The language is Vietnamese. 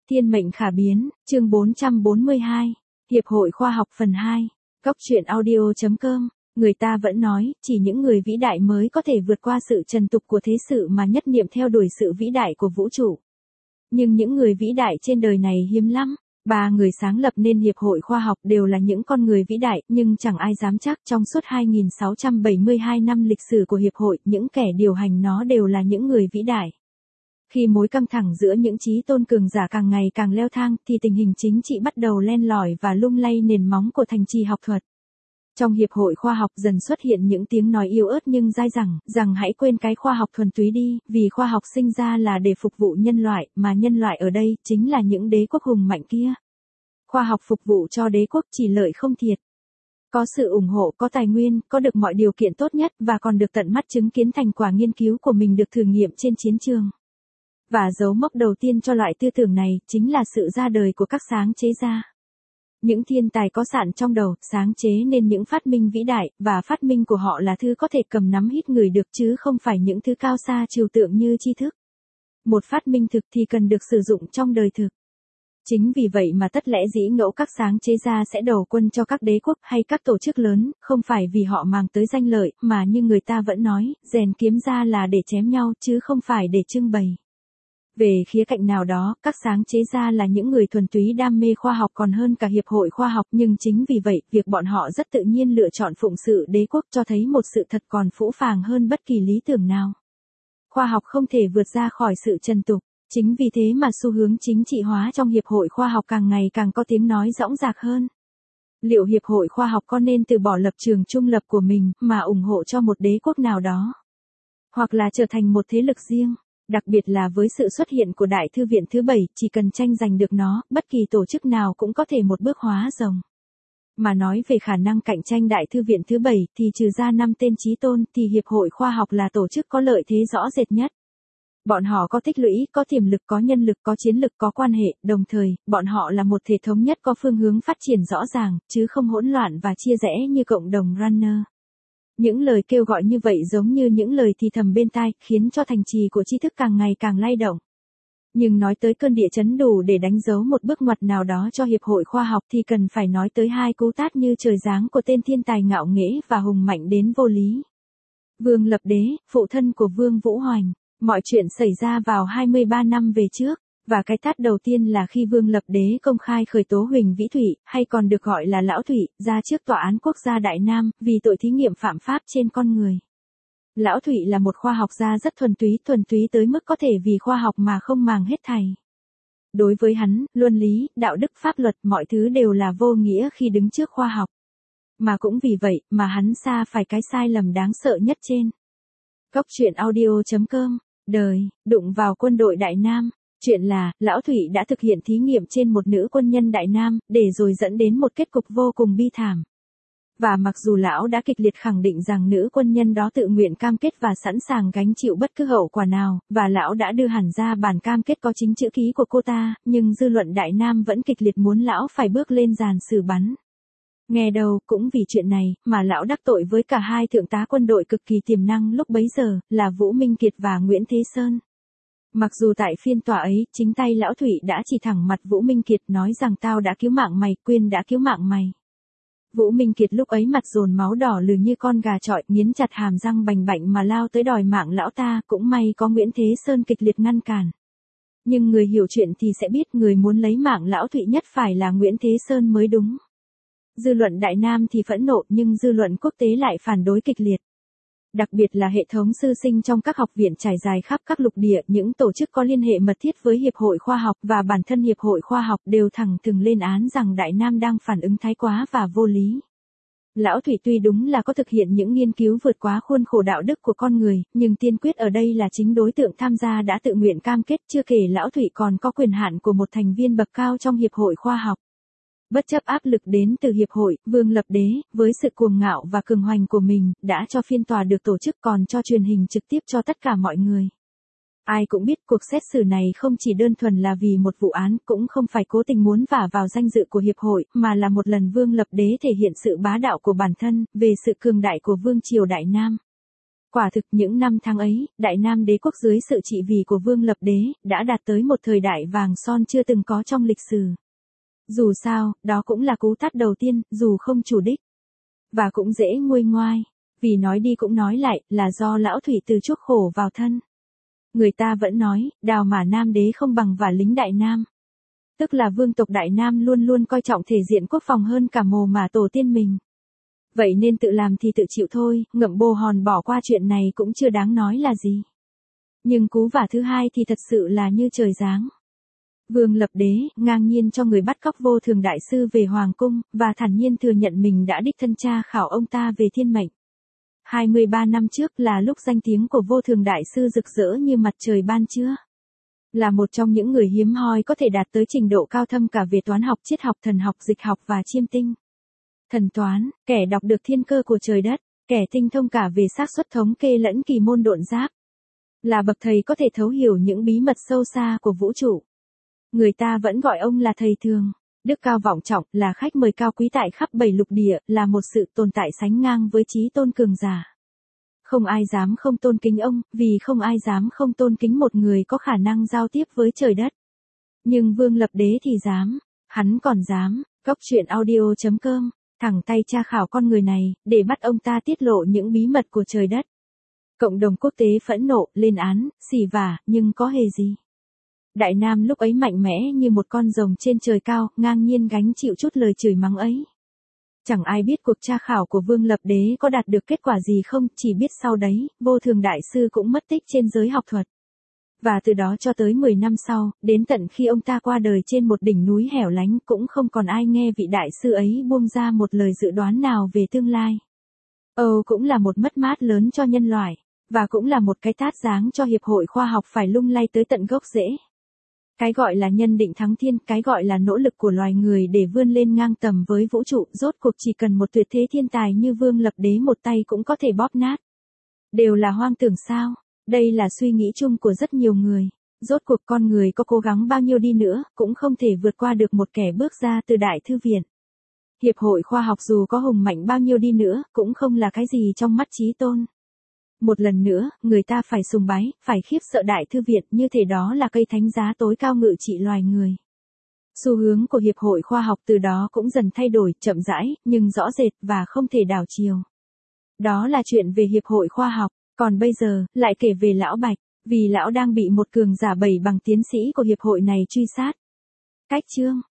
Thiên mệnh khả biến, chương 442. Hiệp hội khoa học phần 2. Góc truyện audio.com. Người ta vẫn nói, chỉ những người vĩ đại mới có thể vượt qua sự trần tục của thế sự mà nhất niệm theo đuổi sự vĩ đại của vũ trụ. Nhưng những người vĩ đại trên đời này hiếm lắm. 3 người sáng lập nên Hiệp hội khoa học đều là những con người vĩ đại, nhưng chẳng ai dám chắc trong suốt 2672 năm lịch sử của Hiệp hội, những kẻ điều hành nó đều là những người vĩ đại. Khi mối căng thẳng giữa những trí tôn cường giả càng ngày càng leo thang, thì tình hình chính trị bắt đầu len lỏi và lung lay nền móng của thành trì học thuật. Trong Hiệp hội khoa học dần xuất hiện những tiếng nói yếu ớt nhưng dai rằng hãy quên cái khoa học thuần túy đi, vì khoa học sinh ra là để phục vụ nhân loại, mà nhân loại ở đây chính là những đế quốc hùng mạnh kia. Khoa học phục vụ cho đế quốc chỉ lợi không thiệt. Có sự ủng hộ, có tài nguyên, có được mọi điều kiện tốt nhất và còn được tận mắt chứng kiến thành quả nghiên cứu của mình được thử nghiệm trên chiến trường. Và dấu mốc đầu tiên cho loại tư tưởng này chính là sự ra đời của các sáng chế gia. Những thiên tài có sẵn trong đầu, sáng chế nên những phát minh vĩ đại, và phát minh của họ là thứ có thể cầm nắm hít người được chứ không phải những thứ cao xa trừu tượng như tri thức. Một phát minh thực thì cần được sử dụng trong đời thực. Chính vì vậy mà tất lẽ dĩ ngẫu các sáng chế gia sẽ đầu quân cho các đế quốc hay các tổ chức lớn, không phải vì họ mang tới danh lợi, mà như người ta vẫn nói, rèn kiếm ra là để chém nhau chứ không phải để trưng bày. Về khía cạnh nào đó, các sáng chế gia là những người thuần túy đam mê khoa học còn hơn cả Hiệp hội khoa học, nhưng chính vì vậy, việc bọn họ rất tự nhiên lựa chọn phụng sự đế quốc cho thấy một sự thật còn phũ phàng hơn bất kỳ lý tưởng nào. Khoa học không thể vượt ra khỏi sự trần tục. Chính vì thế mà xu hướng chính trị hóa trong Hiệp hội khoa học càng ngày càng có tiếng nói rõng rạc hơn. Liệu Hiệp hội khoa học có nên từ bỏ lập trường trung lập của mình mà ủng hộ cho một đế quốc nào đó? Hoặc là trở thành một thế lực riêng? Đặc biệt là với sự xuất hiện của Đại Thư viện thứ 7, chỉ cần tranh giành được nó, bất kỳ tổ chức nào cũng có thể một bước hóa rồng. Mà nói về khả năng cạnh tranh Đại Thư viện thứ 7 thì trừ ra 5 tên chí tôn thì Hiệp hội khoa học là tổ chức có lợi thế rõ rệt nhất. Bọn họ có tích lũy, có tiềm lực, có nhân lực, có chiến lực, có quan hệ, đồng thời, bọn họ là một thể thống nhất có phương hướng phát triển rõ ràng, chứ không hỗn loạn và chia rẽ như cộng đồng Runner. Những lời kêu gọi như vậy giống như những lời thì thầm bên tai, khiến cho thành trì của tri thức càng ngày càng lay động. Nhưng nói tới cơn địa chấn đủ để đánh dấu một bước ngoặt nào đó cho Hiệp hội khoa học thì cần phải nói tới 2 cú tát như trời giáng của tên thiên tài ngạo nghễ và hùng mạnh đến vô lý. Vương Lập Đế, phụ thân của Vương Vũ Hoành. Mọi chuyện xảy ra vào 23 năm về trước, và cái tát đầu tiên là khi Vương Lập Đế công khai khởi tố Huỳnh Vĩ Thụy, hay còn được gọi là Lão Thụy, ra trước Tòa án Quốc gia Đại Nam, vì tội thí nghiệm phạm pháp trên con người. Lão Thụy là một khoa học gia rất thuần túy tới mức có thể vì khoa học mà không màng hết thảy. Đối với hắn, luân lý, đạo đức, pháp luật, mọi thứ đều là vô nghĩa khi đứng trước khoa học. Mà cũng vì vậy mà hắn sa phải cái sai lầm đáng sợ nhất trên. Góc truyện audio.com. Đời, đụng vào quân đội Đại Nam. Chuyện là, Lão Thụy đã thực hiện thí nghiệm trên một nữ quân nhân Đại Nam, để rồi dẫn đến một kết cục vô cùng bi thảm. Và mặc dù Lão đã kịch liệt khẳng định rằng nữ quân nhân đó tự nguyện cam kết và sẵn sàng gánh chịu bất cứ hậu quả nào, và Lão đã đưa hẳn ra bản cam kết có chính chữ ký của cô ta, nhưng dư luận Đại Nam vẫn kịch liệt muốn Lão phải bước lên giàn xử bắn. Nghe đâu, cũng vì chuyện này, mà Lão đắc tội với cả 2 thượng tá quân đội cực kỳ tiềm năng lúc bấy giờ, là Vũ Minh Kiệt và Nguyễn Thế Sơn. Mặc dù tại phiên tòa ấy, chính tay Lão Thụy đã chỉ thẳng mặt Vũ Minh Kiệt nói rằng tao đã cứu mạng mày, Quyên đã cứu mạng mày. Vũ Minh Kiệt lúc ấy mặt dồn máu đỏ lừ như con gà chọi, nghiến chặt hàm răng bành bạnh mà lao tới đòi mạng Lão ta, cũng may có Nguyễn Thế Sơn kịch liệt ngăn cản. Nhưng người hiểu chuyện thì sẽ biết người muốn lấy mạng Lão Thụy nhất phải là Nguyễn Thế Sơn mới đúng. Dư luận Đại Nam thì phẫn nộ nhưng dư luận quốc tế lại phản đối kịch liệt. Đặc biệt là hệ thống sư sinh trong các học viện trải dài khắp các lục địa, những tổ chức có liên hệ mật thiết với Hiệp hội khoa học và bản thân Hiệp hội khoa học đều thẳng thừng lên án rằng Đại Nam đang phản ứng thái quá và vô lý. Lão Thụy tuy đúng là có thực hiện những nghiên cứu vượt quá khuôn khổ đạo đức của con người, nhưng tiên quyết ở đây là chính đối tượng tham gia đã tự nguyện cam kết, chưa kể Lão Thụy còn có quyền hạn của một thành viên bậc cao trong Hiệp hội khoa học. Bất chấp áp lực đến từ Hiệp hội, Vương Lập Đế, với sự cuồng ngạo và cường hoành của mình, đã cho phiên tòa được tổ chức còn cho truyền hình trực tiếp cho tất cả mọi người. Ai cũng biết cuộc xét xử này không chỉ đơn thuần là vì một vụ án, cũng không phải cố tình muốn vả vào danh dự của Hiệp hội, mà là một lần Vương Lập Đế thể hiện sự bá đạo của bản thân, về sự cường đại của Vương triều Đại Nam. Quả thực những năm tháng ấy, Đại Nam đế quốc dưới sự trị vì của Vương Lập Đế, đã đạt tới một thời đại vàng son chưa từng có trong lịch sử. Dù sao, đó cũng là cú tát đầu tiên, dù không chủ đích. Và cũng dễ nguôi ngoai, vì nói đi cũng nói lại, là do lão thủy từ chuốc khổ vào thân. Người ta vẫn nói, đào mả Nam đế không bằng vả lính Đại Nam. Tức là vương tộc Đại Nam luôn luôn coi trọng thể diện quốc phòng hơn cả mồ mả tổ tiên mình. Vậy nên tự làm thì tự chịu thôi, ngậm bồ hòn bỏ qua chuyện này cũng chưa đáng nói là gì. Nhưng cú vả thứ hai thì thật sự là như trời giáng. Vương Lập Đế ngang nhiên cho người bắt cóc Vô Thường đại sư về hoàng cung, và thản nhiên thừa nhận mình đã đích thân tra khảo ông ta về thiên mệnh. 23 năm trước là lúc danh tiếng của Vô Thường đại sư rực rỡ như mặt trời ban trưa. Là một trong những người hiếm hoi có thể đạt tới trình độ cao thâm cả về toán học, triết học, thần học, dịch học và chiêm tinh. Thần toán, kẻ đọc được thiên cơ của trời đất, kẻ tinh thông cả về xác suất thống kê lẫn kỳ môn độn giáp. Là bậc thầy có thể thấu hiểu những bí mật sâu xa của vũ trụ. Người ta vẫn gọi ông là thầy thường, đức cao vọng trọng, là khách mời cao quý tại khắp 7 lục địa, là một sự tồn tại sánh ngang với chí tôn cường giả. Không ai dám không tôn kính ông, vì không ai dám không tôn kính một người có khả năng giao tiếp với trời đất. Nhưng Vương Lập Đế thì dám, hắn còn dám. Cóc truyện audio.com, thẳng tay tra khảo con người này, để bắt ông ta tiết lộ những bí mật của trời đất. Cộng đồng quốc tế phẫn nộ, lên án, xỉ vả, nhưng có hề gì. Đại Nam lúc ấy mạnh mẽ như một con rồng trên trời cao, ngang nhiên gánh chịu chút lời chửi mắng ấy. Chẳng ai biết cuộc tra khảo của Vương Lập Đế có đạt được kết quả gì không, chỉ biết sau đấy, Vô Thường đại sư cũng mất tích trên giới học thuật. Và từ đó cho tới 10 năm sau, đến tận khi ông ta qua đời trên một đỉnh núi hẻo lánh, cũng không còn ai nghe vị đại sư ấy buông ra một lời dự đoán nào về tương lai. Cũng là một mất mát lớn cho nhân loại, và cũng là một cái tát giáng cho Hiệp hội Khoa học phải lung lay tới tận gốc rễ. Cái gọi là nhân định thắng thiên, cái gọi là nỗ lực của loài người để vươn lên ngang tầm với vũ trụ, rốt cuộc chỉ cần một tuyệt thế thiên tài như Vương Lập Đế một tay cũng có thể bóp nát. Đều là hoang tưởng sao? Đây là suy nghĩ chung của rất nhiều người. Rốt cuộc con người có cố gắng bao nhiêu đi nữa, cũng không thể vượt qua được một kẻ bước ra từ Đại Thư Viện. Hiệp hội Khoa học dù có hùng mạnh bao nhiêu đi nữa, cũng không là cái gì trong mắt chí tôn. Một lần nữa, người ta phải sùng bái, phải khiếp sợ Đại Thư Viện, như thể đó là cây thánh giá tối cao ngự trị loài người. Xu hướng của Hiệp hội Khoa học từ đó cũng dần thay đổi, chậm rãi, nhưng rõ rệt và không thể đảo chiều. Đó là chuyện về Hiệp hội Khoa học, còn bây giờ, lại kể về Lão Bạch, vì lão đang bị một cường giả 7 bằng tiến sĩ của Hiệp hội này truy sát. Cách chương